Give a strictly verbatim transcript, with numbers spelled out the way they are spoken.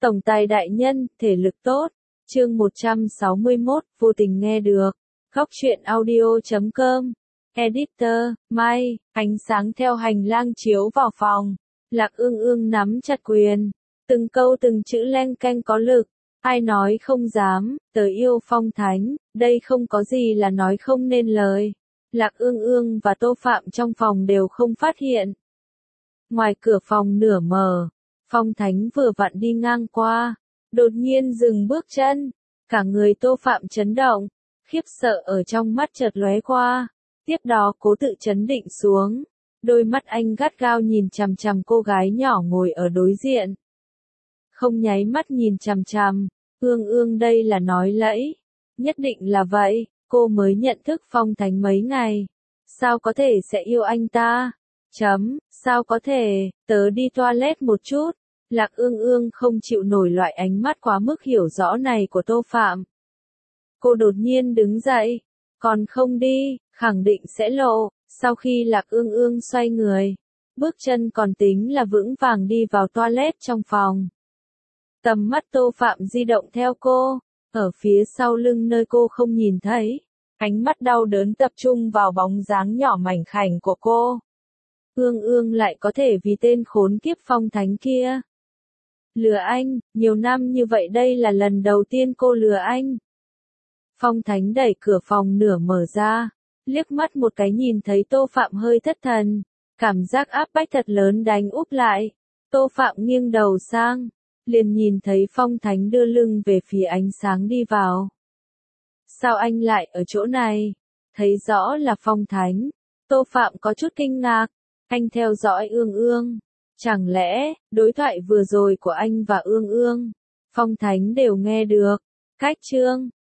Tổng tài đại nhân, thể lực tốt. Chương một trăm sáu mươi mốt, vô tình nghe được. Góc truyện audio chấm com. Editor, Mai, ánh sáng theo hành lang chiếu vào phòng. Lạc Ương Ương nắm chặt quyền. Từng câu từng chữ leng keng có lực. Ai nói không dám, tớ yêu Phong Thánh, đây không có gì là nói không nên lời. Lạc Ương Ương và Tô Phạm trong phòng đều không phát hiện. Ngoài cửa phòng nửa mờ, Phong Thánh vừa vặn đi ngang qua, đột nhiên dừng bước chân, cả người Tô Phạm chấn động, khiếp sợ ở trong mắt chợt lóe qua, tiếp đó cố tự trấn định xuống, đôi mắt anh gắt gao nhìn chằm chằm cô gái nhỏ ngồi ở đối diện. Không nháy mắt nhìn chằm chằm, Ương Ương đây là nói lẫy, nhất định là vậy, cô mới nhận thức Phong Thánh mấy ngày, sao có thể sẽ yêu anh ta? Chấm, sao có thể, tớ đi toilet một chút. Lạc Ương Ương không chịu nổi loại ánh mắt quá mức hiểu rõ này của Tô Phạm. Cô đột nhiên đứng dậy, còn không đi, khẳng định sẽ lộ. Sau khi Lạc Ương Ương xoay người, bước chân còn tính là vững vàng đi vào toilet trong phòng. Tầm mắt Tô Phạm di động theo cô, ở phía sau lưng nơi cô không nhìn thấy, ánh mắt đau đớn tập trung vào bóng dáng nhỏ mảnh khảnh của cô. Ương Ương lại có thể vì tên khốn kiếp Phong Thánh kia lừa anh, nhiều năm như vậy đây là lần đầu tiên cô lừa anh. Phong Thánh đẩy cửa phòng nửa mở ra, liếc mắt một cái nhìn thấy Tô Phạm hơi thất thần, cảm giác áp bách thật lớn đánh úp lại. Tô Phạm nghiêng đầu sang, liền nhìn thấy Phong Thánh đưa lưng về phía ánh sáng đi vào. Sao anh lại ở chỗ này? Thấy rõ là Phong Thánh, Tô Phạm có chút kinh ngạc, anh theo dõi Ương Ương. Chẳng lẽ, đối thoại vừa rồi của anh và Ương Ương, Phong Thánh đều nghe được? Cách chương,